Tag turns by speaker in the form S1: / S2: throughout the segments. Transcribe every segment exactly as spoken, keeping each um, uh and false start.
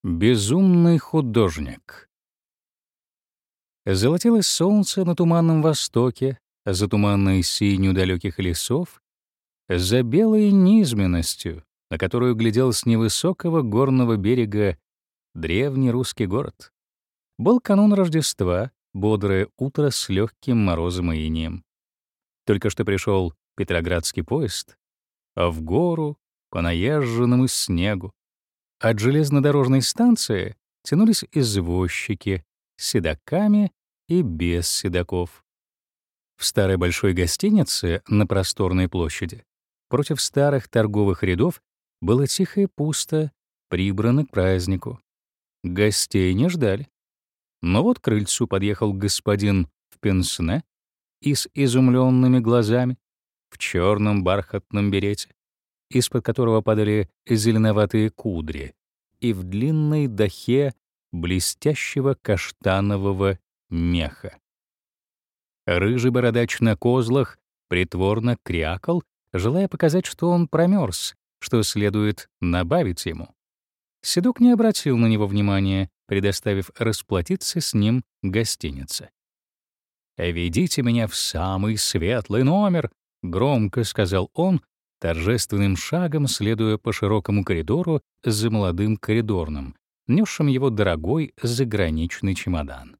S1: Безумный художник. Золотилось солнце на туманном востоке, за туманной синью далеких лесов, за белой низменностью, на которую глядел с невысокого горного берега древний русский город. Был канун Рождества, бодрое утро с легким морозом и инеем. Только что пришел Петроградский поезд, а в гору по наезженному снегу от железнодорожной станции тянулись извозчики с седаками и без седаков. В старой большой гостинице на просторной площади против старых торговых рядов было тихо и пусто, прибрано к празднику. Гостей не ждали. Но вот к крыльцу подъехал господин в пенсне и с изумленными глазами, в черном бархатном берете, из-под которого падали зеленоватые кудри, и в длинной дахе блестящего каштанового меха. Рыжий бородач на козлах притворно крякал, желая показать, что он промерз, что следует набавить ему. Седок не обратил на него внимания, предоставив расплатиться с ним гостинице. «Ведите меня в самый светлый номер», — громко сказал он, торжественным шагом следуя по широкому коридору за молодым коридорным, несшим его дорогой заграничный чемодан.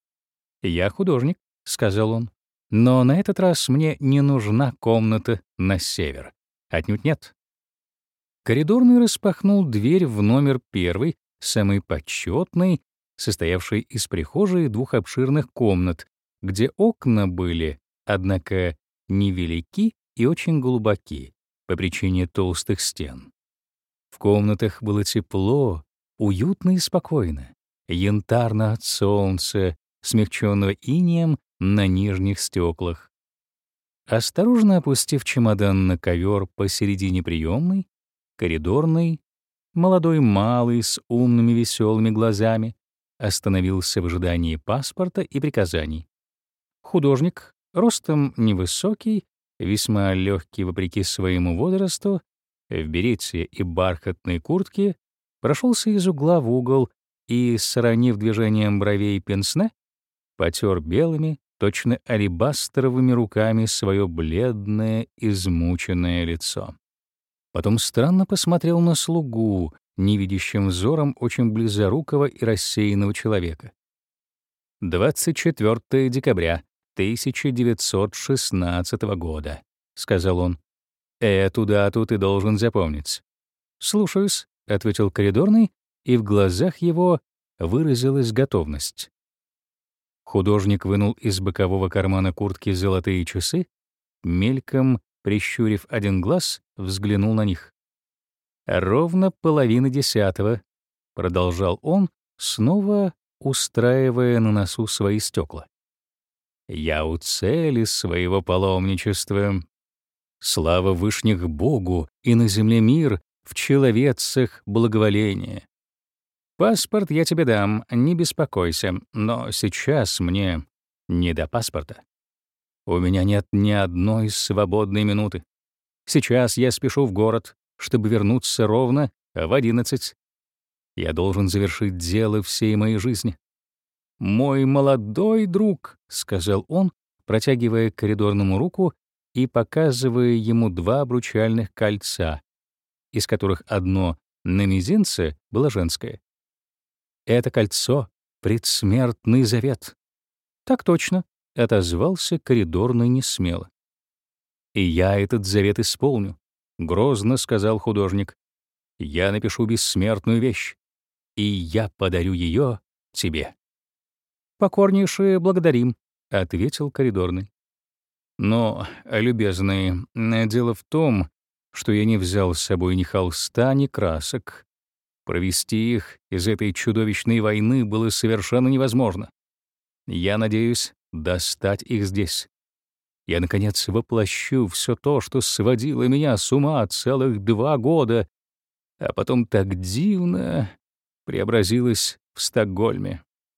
S1: «Я художник», — сказал он, — «но на этот раз мне не нужна комната на север. Отнюдь нет». Коридорный распахнул дверь в номер первый, самый почетный, состоявший из прихожей и двух обширных комнат, где окна были, однако, невелики и очень глубоки по причине толстых стен. В комнатах было тепло, уютно и спокойно, янтарно от солнца, смягченного инеем на нижних стеклах. Осторожно опустив чемодан на ковер посередине приемной, коридорный, молодой малый с умными веселыми глазами, остановился в ожидании паспорта и приказаний. Художник, ростом невысокий, весьма легкий вопреки своему возрасту, в берете и бархатной куртке, прошелся из угла в угол и, сравнив движением бровей пенсне, потер белыми, точно алебастровыми руками свое бледное, измученное лицо. Потом странно посмотрел на слугу, невидящим взором очень близорукого и рассеянного человека. «двадцать четвёртого декабря тысяча девятьсот шестнадцатого года», — сказал он. «Эту дату ты должен запомнить». «Слушаюсь», — ответил коридорный, и в глазах его выразилась готовность. Художник вынул из бокового кармана куртки золотые часы, мельком прищурив один глаз, взглянул на них. «Ровно половина десятого», — продолжал он, снова устраивая на носу свои стекла. «Я у цели своего паломничества. Слава вышних Богу, и на земле мир, в человецах благоволение. Паспорт я тебе дам, не беспокойся, но сейчас мне не до паспорта. У меня нет ни одной свободной минуты. Сейчас я спешу в город, чтобы вернуться ровно в одиннадцать. Я должен завершить дело всей моей жизни. «Мой молодой друг», — сказал он, протягивая к коридорному руку и показывая ему два обручальных кольца, из которых одно на мизинце было женское. «Это кольцо — предсмертный завет». «Так точно», — отозвался коридорный несмело. «И я этот завет исполню», — грозно сказал художник. «Я напишу бессмертную вещь, и я подарю ее тебе». «Покорнейше благодарим», — ответил коридорный. «Но, любезный, дело в том, что я не взял с собой ни холста, ни красок. Провести их из этой чудовищной войны было совершенно невозможно. Я надеюсь достать их здесь. Я, наконец, воплощу все то, что сводило меня с ума целых два года, а потом так дивно преобразилось в Стокгольме».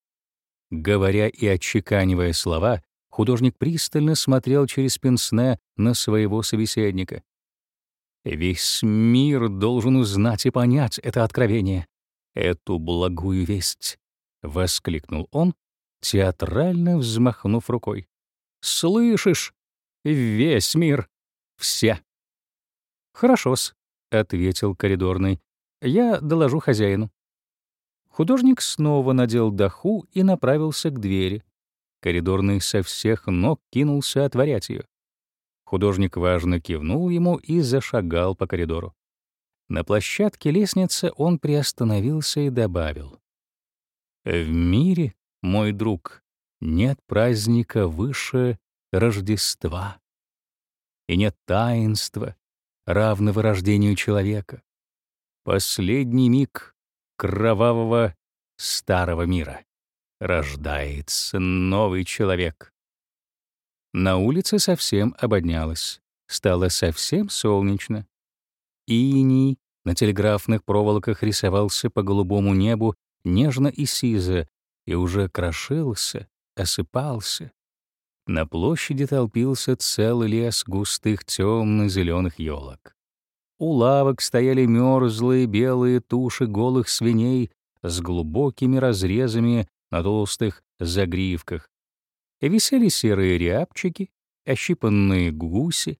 S1: Говоря и отчеканивая слова, художник пристально смотрел через пенсне на своего собеседника. «Весь мир должен узнать и понять это откровение. эту благую весть!» — воскликнул он, театрально взмахнув рукой. «Слышишь? Весь мир! Все!» «Хорошо-с», — ответил коридорный. «Я доложу хозяину». Художник снова надел доху и направился к двери. Коридорный со всех ног кинулся отворять ее. Художник важно кивнул ему и зашагал по коридору. На площадке лестницы он приостановился и добавил: «В мире, мой друг, нет праздника выше Рождества, и нет таинства, равного рождению человека. Последний миг кровавого старого мира. Рождается новый человек». На улице совсем ободнялось, стало совсем солнечно. Иней на телеграфных проволоках рисовался по голубому небу нежно и сизо, и уже крошился, осыпался. На площади толпился целый лес густых темно-зеленых елок. У лавок стояли мерзлые белые туши голых свиней с глубокими разрезами на толстых загривках. Висели серые рябчики, ощипанные гуси,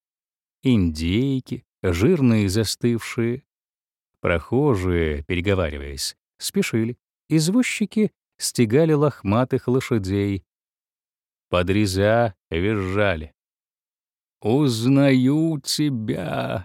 S1: индейки, жирные застывшие. Прохожие, переговариваясь, спешили. Извозчики стегали лохматых лошадей. Подреза визжали. «Узнаю тебя,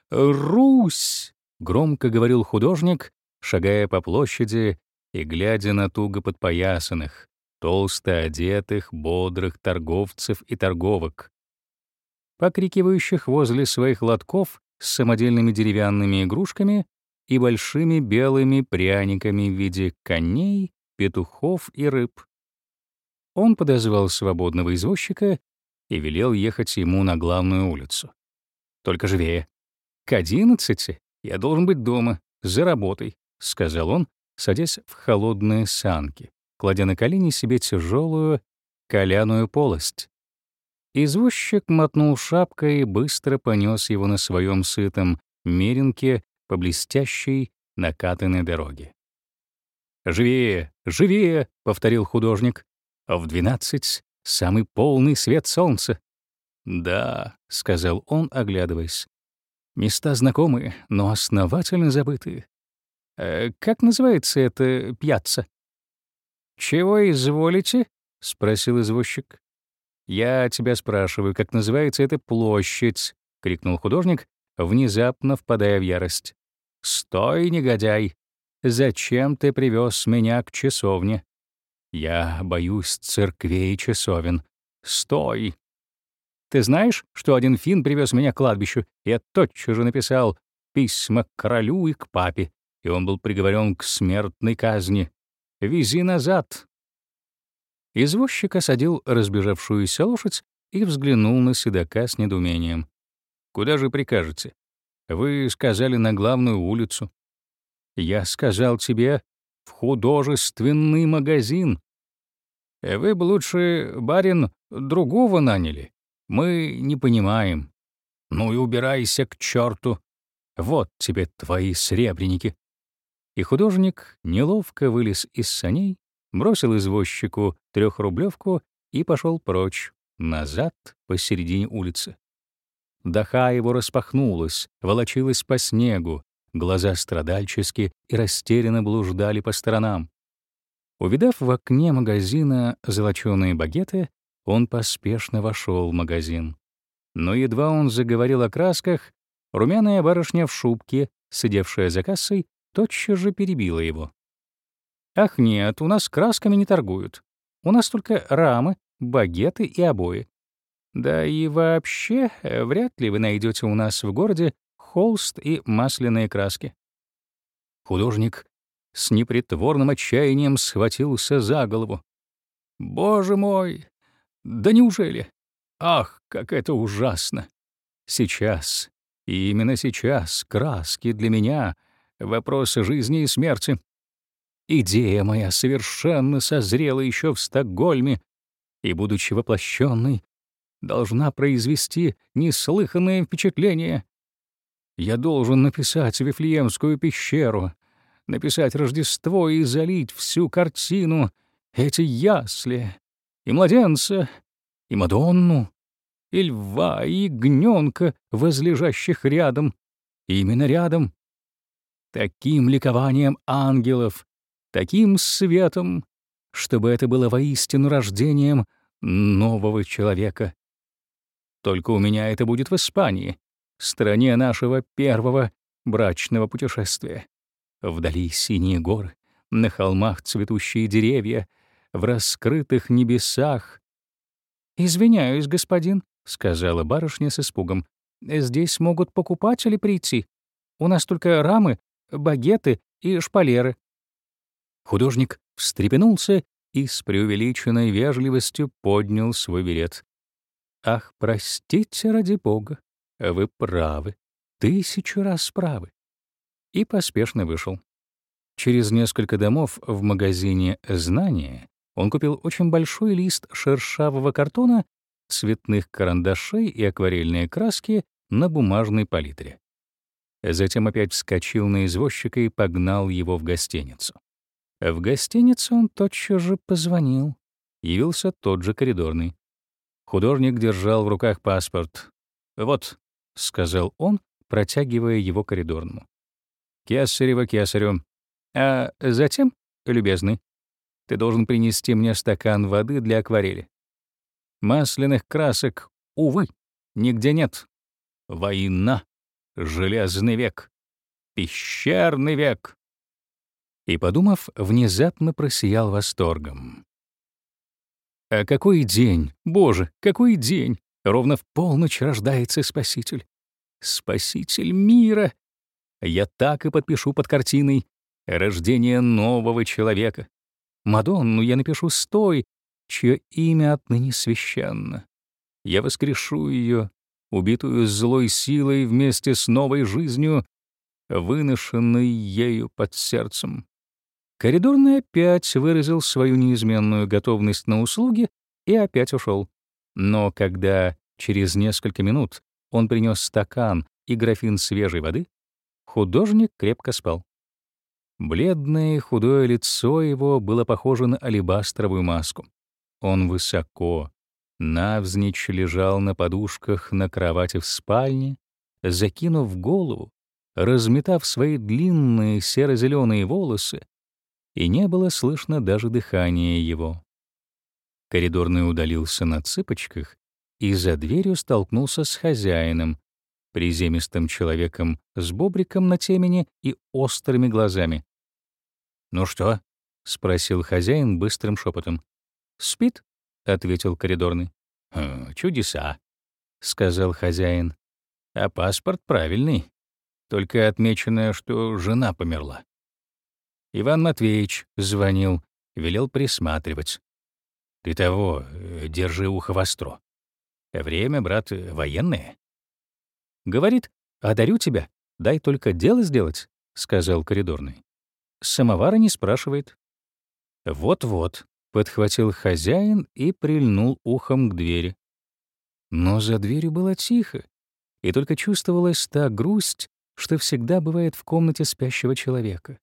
S1: Русь!» — громко говорил художник, шагая по площади и глядя на туго подпоясанных, толсто одетых, бодрых торговцев и торговок, покрикивающих возле своих лотков с самодельными деревянными игрушками и большими белыми пряниками в виде коней, петухов и рыб. Он подозвал свободного извозчика и велел ехать ему на главную улицу. «Только живее. К одиннадцати я должен быть дома, за работой», — сказал он, садясь в холодные санки, кладя на колени себе тяжелую коляную полость. Извозчик мотнул шапкой и быстро понес его на своем сытом меринке по блестящей накатанной дороге. «Живее, живее!» — повторил художник. «В двенадцать — самый полный свет солнца». «Да», — сказал он, оглядываясь. «Места знакомые, но основательно забытые. Э, как называется эта пьяцца?» «Чего изволите?» — спросил извозчик. «Я тебя спрашиваю, как называется эта площадь?» — крикнул художник, внезапно впадая в ярость. «Стой, негодяй! Зачем ты привез меня к часовне? Я боюсь церквей и часовен. Стой! Ты знаешь, что один фин привез меня к кладбищу? Я тотчас же написал письма к королю и к папе, и он был приговорен к смертной казни. Вези назад!» Извозчик осадил разбежавшуюся лошадь и взглянул на седока с недоумением. «Куда же прикажете? Вы сказали на главную улицу. Я сказал тебе в художественный магазин. Вы бы лучше, барин, другого наняли. Мы не понимаем. Ну и убирайся к черту. Вот тебе твои сребреники». И художник неловко вылез из саней, бросил извозчику трехрублевку и пошел прочь, назад посередине улицы. Даха его распахнулась, волочилась по снегу, глаза страдальчески и растерянно блуждали по сторонам. Увидав в окне магазина золочёные багеты, он поспешно вошел в магазин. Но едва он заговорил о красках, румяная барышня в шубке, сидевшая за кассой, тотчас же перебила его. «Ах нет, у нас красками не торгуют. У нас только рамы, багеты и обои. Да и вообще, э, вряд ли вы найдете у нас в городе холст и масляные краски». Художник с непритворным отчаянием схватился за голову. «Боже мой! Да неужели? Ах, как это ужасно! Сейчас, и именно сейчас, краски для меня — вопрос жизни и смерти. Идея моя совершенно созрела еще в Стокгольме, и, будучи воплощенной, должна произвести неслыханное впечатление. Я должен написать Вифлеемскую пещеру, написать Рождество и залить всю картину, эти ясли, и младенца, и Мадонну, и льва, и ягнёнка, возлежащих рядом, именно рядом, таким ликованием ангелов, таким светом, чтобы это было воистину рождением нового человека. Только у меня это будет в Испании, стране нашего первого брачного путешествия. Вдали синие горы, на холмах цветущие деревья, в раскрытых небесах. «Извиняюсь, господин», — сказала барышня с испугом. «Здесь могут покупатели прийти. У нас только рамы, багеты и шпалеры». Художник встрепенулся и с преувеличенной вежливостью поднял свой берет. «Ах, простите, ради бога, вы правы, тысячу раз правы». И поспешно вышел. Через несколько домов в магазине «Знания» он купил очень большой лист шершавого картона, цветных карандашей и акварельные краски на бумажной палитре. Затем опять вскочил на извозчика и погнал его в гостиницу. В гостинице он тотчас же позвонил. Явился тот же коридорный. Художник держал в руках паспорт. «Вот», — сказал он, протягивая его коридорному. «Кесарево кесарю. А затем, любезный, ты должен принести мне стакан воды для акварели. Масляных красок, увы, нигде нет. Война, железный век, пещерный век». И, подумав, внезапно просиял восторгом. «А какой день! Боже, какой день! Ровно в полночь рождается Спаситель. Спаситель мира! Я так и подпишу под картиной «Рождение нового человека». Мадонну я напишу с той, чье имя отныне священно. Я воскрешу ее, убитую злой силой вместе с новой жизнью, выношенной ею под сердцем». Коридорный опять выразил свою неизменную готовность на услуги и опять ушел. Но когда через несколько минут он принес стакан и графин свежей воды, художник крепко спал. Бледное и худое лицо его было похоже на алебастровую маску. Он высоко, навзничь лежал на подушках на кровати в спальне, закинув голову, разметав свои длинные серо-зеленые волосы, и не было слышно даже дыхания его. Коридорный удалился на цыпочках и за дверью столкнулся с хозяином, приземистым человеком с бобриком на темени и острыми глазами. «Ну что?» — спросил хозяин быстрым шепотом. «Спит?» — ответил коридорный. «Хм, «Чудеса», — сказал хозяин. «А паспорт правильный, только отмечено, что жена померла. Иван Матвеевич звонил, велел присматривать. Ты того, держи ухо востро. Время, брат, военное». «Говорит, одарю тебя, дай только дело сделать», — сказал коридорный. «Самовара не спрашивает». «Вот-вот», — подхватил хозяин и прильнул ухом к двери. Но за дверью было тихо, и только чувствовалась та грусть, что всегда бывает в комнате спящего человека.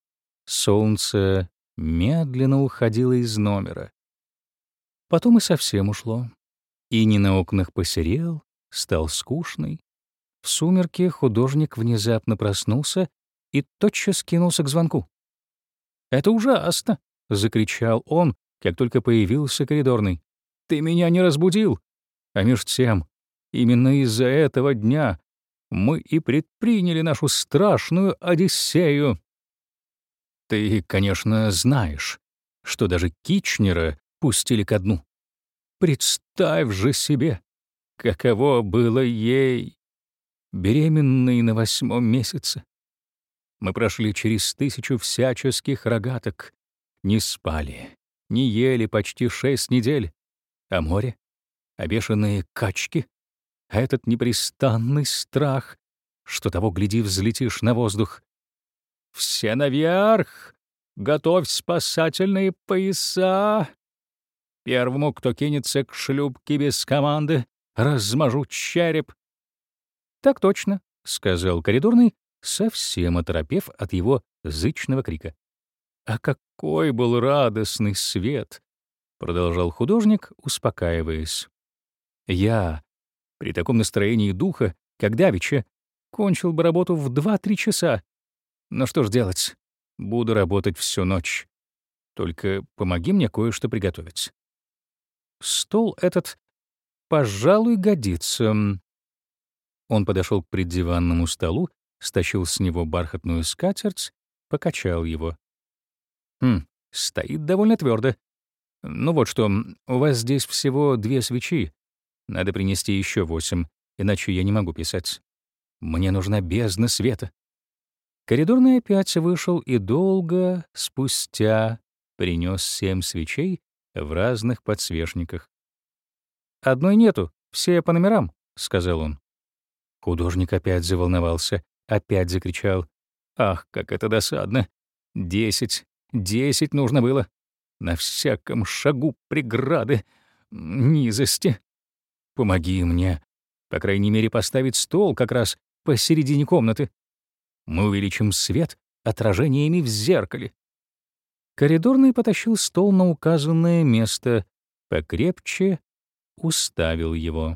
S1: Солнце медленно уходило из номера. Потом и совсем ушло. Иней на окнах посерел, стал скучный. В сумерки художник внезапно проснулся и тотчас кинулся к звонку. «Это ужасно!» — закричал он, как только появился коридорный. «Ты меня не разбудил!» А меж тем, именно из-за этого дня мы и предприняли нашу страшную Одиссею. Ты, конечно, знаешь, что даже Кичнера пустили ко дну. Представь же себе, каково было ей, беременной на восьмом месяце. Мы прошли через тысячу всяческих рогаток, не спали, не ели почти шесть недель, а море, а бешеные качки, а этот непрестанный страх, что того, гляди, взлетишь на воздух. Все наверх! Готовь спасательные пояса! Первому, кто кинется к шлюпке без команды, размажу череп. — Так точно, — сказал коридорный, совсем оторопев от его зычного крика. «А какой был радостный свет!» — продолжал художник, успокаиваясь. «Я при таком настроении духа, как давеча, кончил бы работу в два-три часа. Но что ж делать? Буду работать всю ночь. Только помоги мне кое-что приготовить. Стол этот, пожалуй, годится». Он подошел к преддиванному столу, стащил с него бархатную скатерть, покачал его. Хм, стоит довольно твердо. Ну вот что, у вас здесь всего две свечи. Надо принести еще восемь, иначе я не могу писать. Мне нужна бездна света. Коридорный опять вышел и долго спустя принес семь свечей в разных подсвечниках. «Одной нету, все по номерам», — сказал он. Художник опять заволновался, опять закричал. «Ах, как это досадно! Десять, десять нужно было! На всяком шагу преграды, низости! Помоги мне, по крайней мере, поставить стол как раз посередине комнаты. Мы увеличим свет отражениями в зеркале». Коридорный потащил стол на указанное место, покрепче уставил его.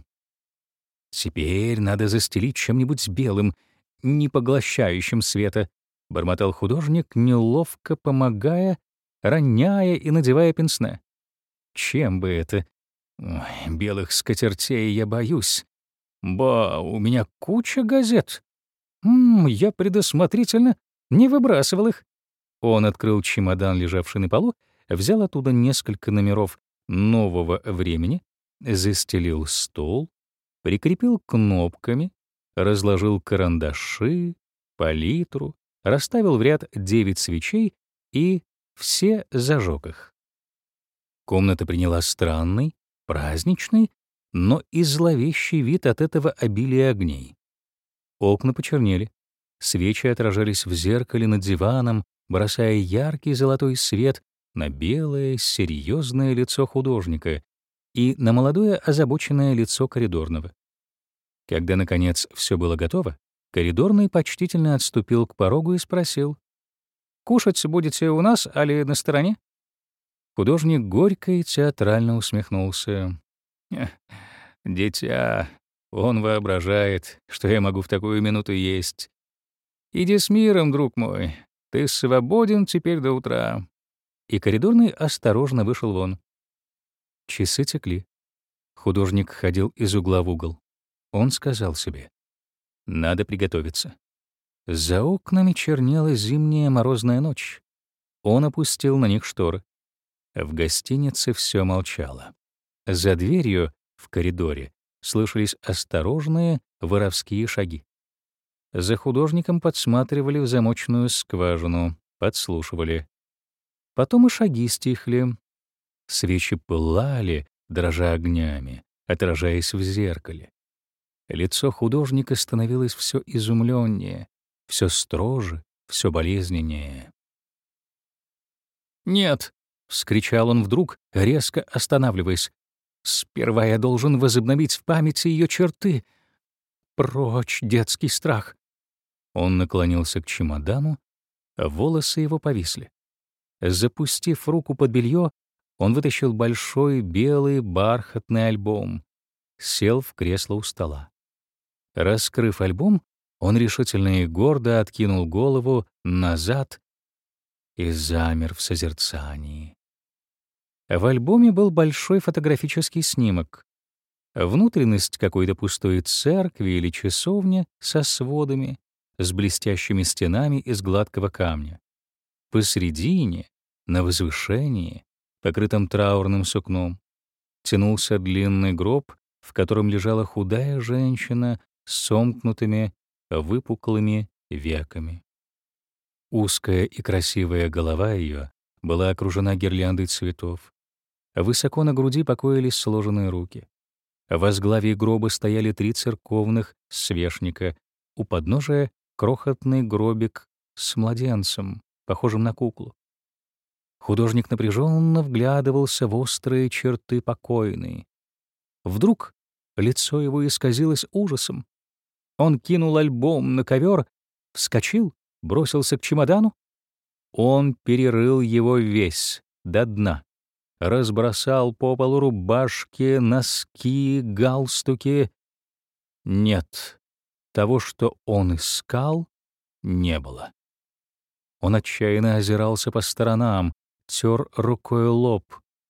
S1: «Теперь надо застелить чем-нибудь белым, не поглощающим света», — бормотал художник, неловко помогая, роняя и надевая пенсне. «Чем бы это? Ой, белых скатертей я боюсь. Ба, у меня куча газет. М, я предусмотрительно не выбрасывал их». Он открыл чемодан, лежавший на полу, взял оттуда несколько номеров «Нового времени», застелил стол, прикрепил кнопками, разложил карандаши, палитру, расставил в ряд девять свечей и все зажег их. Комната приняла странный, праздничный, но и зловещий вид от этого обилия огней. Окна почернели, свечи отражались в зеркале над диваном, бросая яркий золотой свет на белое, серьезное лицо художника и на молодое озабоченное лицо коридорного. Когда, наконец, все было готово, коридорный почтительно отступил к порогу и спросил: «Кушать будете у нас, али на стороне?» Художник горько и театрально усмехнулся. «Эх, дитя, он воображает, что я могу в такую минуту есть. Иди с миром, друг мой, ты свободен теперь до утра». И коридорный осторожно вышел вон. Часы текли. Художник ходил из угла в угол. Он сказал себе: «Надо приготовиться». За окнами чернела зимняя морозная ночь. Он опустил на них шторы. В гостинице все молчало. За дверью в коридоре слышались осторожные воровские шаги. За художником подсматривали в замочную скважину, подслушивали. Потом и шаги стихли. Свечи пылали, дрожа огнями, отражаясь в зеркале. Лицо художника становилось все изумленнее, все строже, все болезненнее. «Нет!» — вскричал он вдруг, резко останавливаясь. «Сперва я должен возобновить в памяти ее черты. Прочь детский страх!» Он наклонился к чемодану, а волосы его повисли. Запустив руку под белье, он вытащил большой белый бархатный альбом, сел в кресло у стола. Раскрыв альбом, он решительно и гордо откинул голову назад и замер в созерцании. В альбоме был большой фотографический снимок. Внутренность какой-то пустой церкви или часовни со сводами, с блестящими стенами из гладкого камня. Посредине, на возвышении, покрытом траурным сукном, тянулся длинный гроб, в котором лежала худая женщина с сомкнутыми, выпуклыми веками. Узкая и красивая голова ее была окружена гирляндой цветов. Высоко на груди покоились сложенные руки. В возглаве гроба стояли три церковных свечника, у подножия крохотный гробик с младенцем, похожим на куклу. Художник напряженно вглядывался в острые черты покойной. Вдруг лицо его исказилось ужасом. Он кинул альбом на ковер, вскочил, бросился к чемодану. Он перерыл его весь, до дна, разбросал по полу рубашки, носки, галстуки. Нет, того, что он искал, не было. Он отчаянно озирался по сторонам, тер рукой лоб.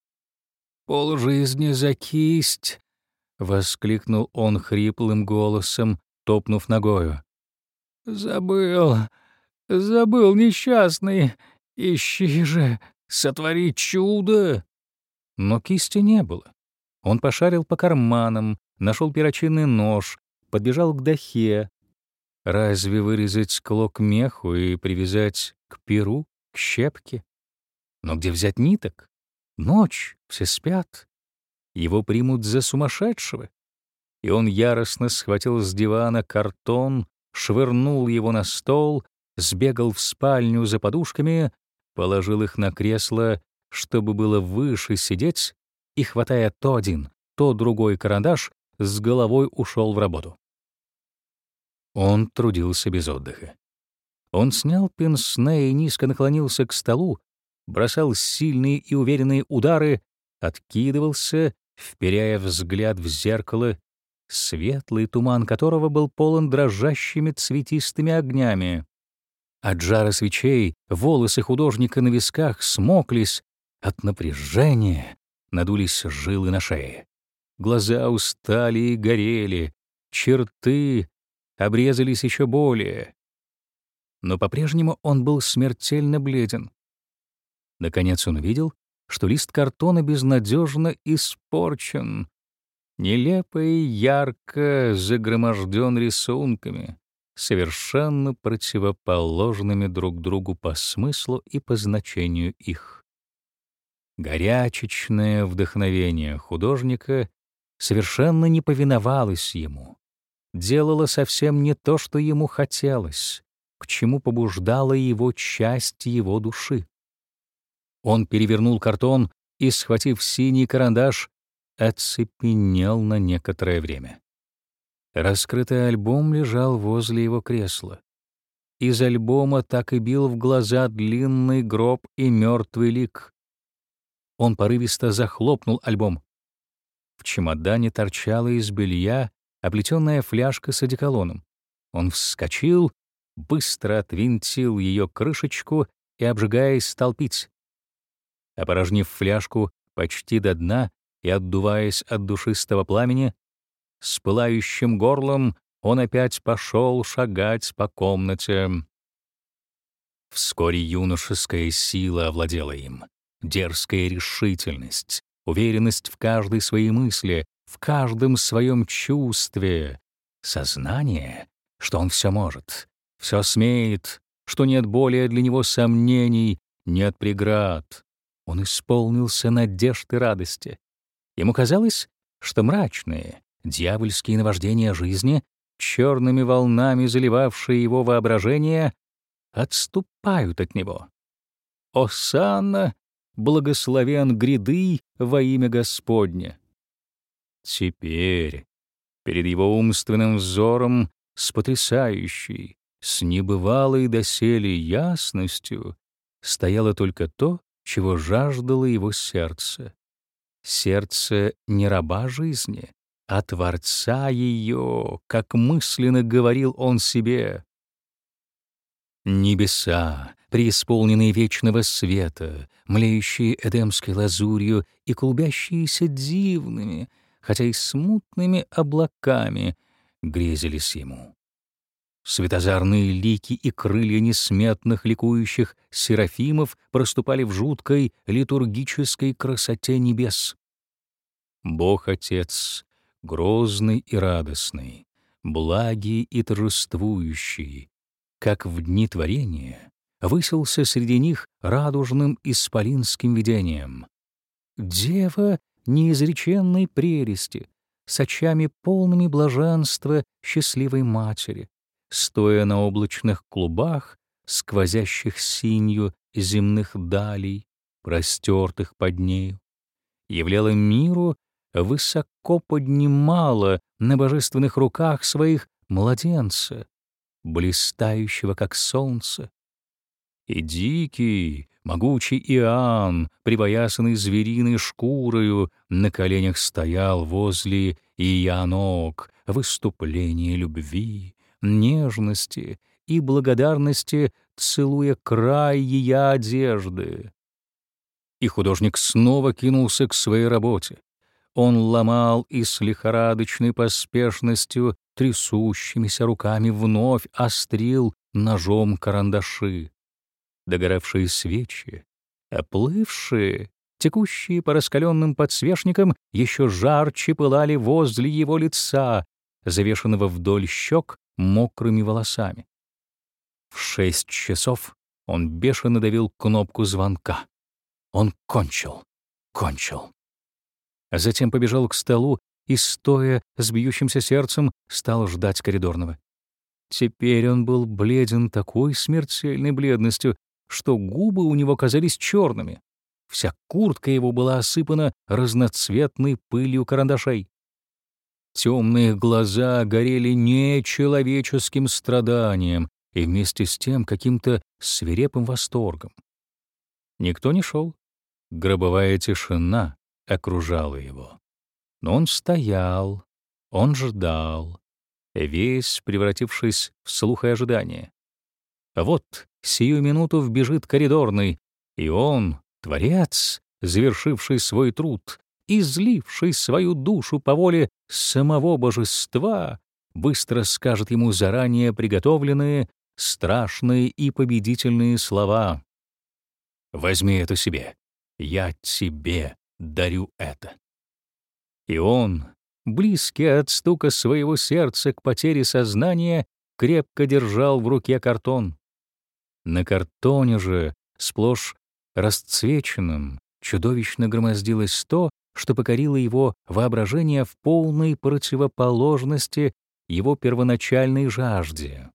S1: «Полжизни за кисть!» — воскликнул он хриплым голосом, топнув ногою. «Забыл, забыл, несчастный! Ищи же, сотвори чудо!» Но кисти не было. Он пошарил по карманам, нашел перочинный нож, подбежал к дахе. Разве вырезать клок меху и привязать к перу, к щепке? Но где взять ниток? Ночь, все спят. Его примут за сумасшедшего. И он яростно схватил с дивана картон, швырнул его на стол, сбегал в спальню за подушками, положил их на кресло, чтобы было выше сидеть, и, хватая то один, то другой карандаш, с головой ушел в работу. Он трудился без отдыха. Он снял пенсне и низко наклонился к столу, бросал сильные и уверенные удары, откидывался, вперяя взгляд в зеркало, светлый туман которого был полон дрожащими цветистыми огнями. От жара свечей волосы художника на висках смоклись, от напряжения надулись жилы на шее. Глаза устали и горели, черты обрезались еще более. Но по-прежнему он был смертельно бледен. Наконец он увидел, что лист картона безнадежно испорчен, нелепо и ярко загроможден рисунками, совершенно противоположными друг другу по смыслу и по значению их. Горячечное вдохновение художника совершенно не повиновалось ему, делало совсем не то, что ему хотелось, к чему побуждала его часть его души. Он перевернул картон и, схватив синий карандаш, оцепенел на некоторое время. Раскрытый альбом лежал возле его кресла. Из альбома так и бил в глаза длинный гроб и мертвый лик. Он порывисто захлопнул альбом. В чемодане торчала из белья оплетенная фляжка с одеколоном. Он вскочил, быстро отвинтил ее крышечку и, обжигаясь, стал пить. Опорожнив фляжку почти до дна и отдуваясь от душистого пламени, с пылающим горлом он опять пошел шагать по комнате. Вскоре юношеская сила овладела им, дерзкая решительность, уверенность в каждой своей мысли, в каждом своем чувстве, сознание, что он все может, все смеет, что нет более для него сомнений, нет преград. Он исполнился надежд и радости. Ему казалось, что мрачные, дьявольские наваждения жизни, черными волнами заливавшие его воображение, отступают от него. «Осанна, благословен гряды во имя Господне!» Теперь перед его умственным взором с потрясающей, с небывалой доселе ясностью стояло только то, чего жаждало его сердце. Сердце не раба жизни, а Творца ее, как мысленно говорил он себе. Небеса, преисполненные вечного света, млеющие эдемской лазурью и клубящиеся дивными, хотя и смутными облаками, грезились ему. Светозарные лики и крылья несметных ликующих серафимов проступали в жуткой литургической красоте небес. Бог-Отец, грозный и радостный, благий и торжествующий, как в дни творения, высился среди них радужным исполинским видением. Дева неизреченной прелести, с очами полными блаженства счастливой матери, стоя на облачных клубах, сквозящих синью земных далей, простертых под нею, являла миру, высоко поднимала на божественных руках своих младенца, блистающего, как солнце. И дикий, могучий Иоанн, припоясанный звериной шкурою, на коленях стоял возле ее ног в выступлении любви, нежности и благодарности, целуя край ее одежды. И художник снова кинулся к своей работе. Он ломал и с лихорадочной поспешностью, трясущимися руками вновь острил ножом карандаши. Догоравшие свечи, оплывшие, текущие по раскаленным подсвечникам, еще жарче пылали возле его лица, завешенного вдоль щек мокрыми волосами. В шесть часов он бешено давил кнопку звонка. Он кончил, кончил. А затем побежал к столу и, стоя с бьющимся сердцем, стал ждать коридорного. Теперь он был бледен такой смертельной бледностью, что губы у него казались черными. Вся куртка его была осыпана разноцветной пылью карандашей. Темные глаза горели нечеловеческим страданием и вместе с тем каким-то свирепым восторгом. Никто не шел. Гробовая тишина окружала его. Но он стоял, он ждал, весь превратившись в слух и ожидание. Вот сию минуту вбежит коридорный, и он, творец, завершивший свой труд, изливший свою душу по воле самого божества, быстро скажет ему заранее приготовленные, страшные и победительные слова. «Возьми это себе, я тебе дарю это». И он, близкий от стука своего сердца к потере сознания, крепко держал в руке картон. На картоне же, сплошь расцвеченным, чудовищно громоздилось то, что покорило его воображение в полной противоположности его первоначальной жажде.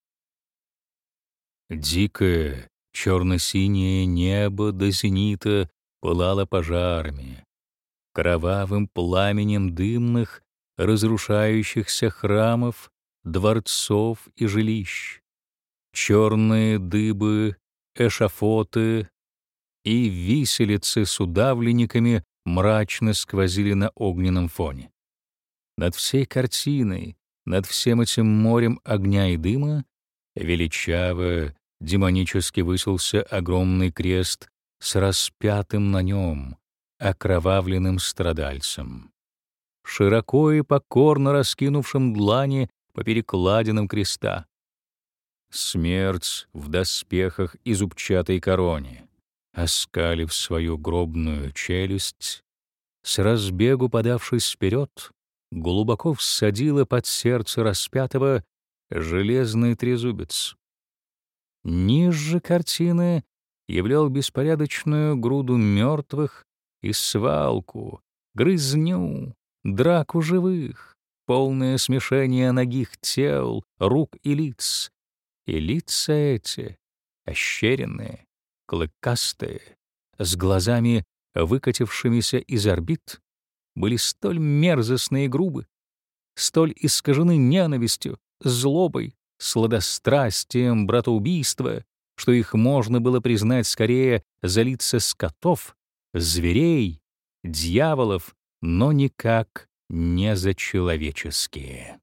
S1: Дикое, черно-синее небо до зенита пылало пожарами, кровавым пламенем дымных, разрушающихся храмов, дворцов и жилищ. Черные дыбы, эшафоты и виселицы с удавленниками мрачно сквозили на огненном фоне. Над всей картиной, над всем этим морем огня и дыма величаво, демонически высился огромный крест с распятым на нем, окровавленным страдальцем, широко и покорно раскинувшим длани по перекладинам креста. Смерть в доспехах и зубчатой короне, оскалив свою гробную челюсть, с разбегу подавшись вперед, глубоко всадила под сердце распятого железный трезубец. Ниже картины являл беспорядочную груду мертвых и свалку, грызню, драку живых, полное смешение нагих тел, рук и лиц. И лица эти, ощеренные, клыкастые, с глазами, выкатившимися из орбит, были столь мерзостны и грубы, столь искажены ненавистью, злобой, сладострастием братоубийства, что их можно было признать скорее за лица скотов, зверей, дьяволов, но никак не за человеческие.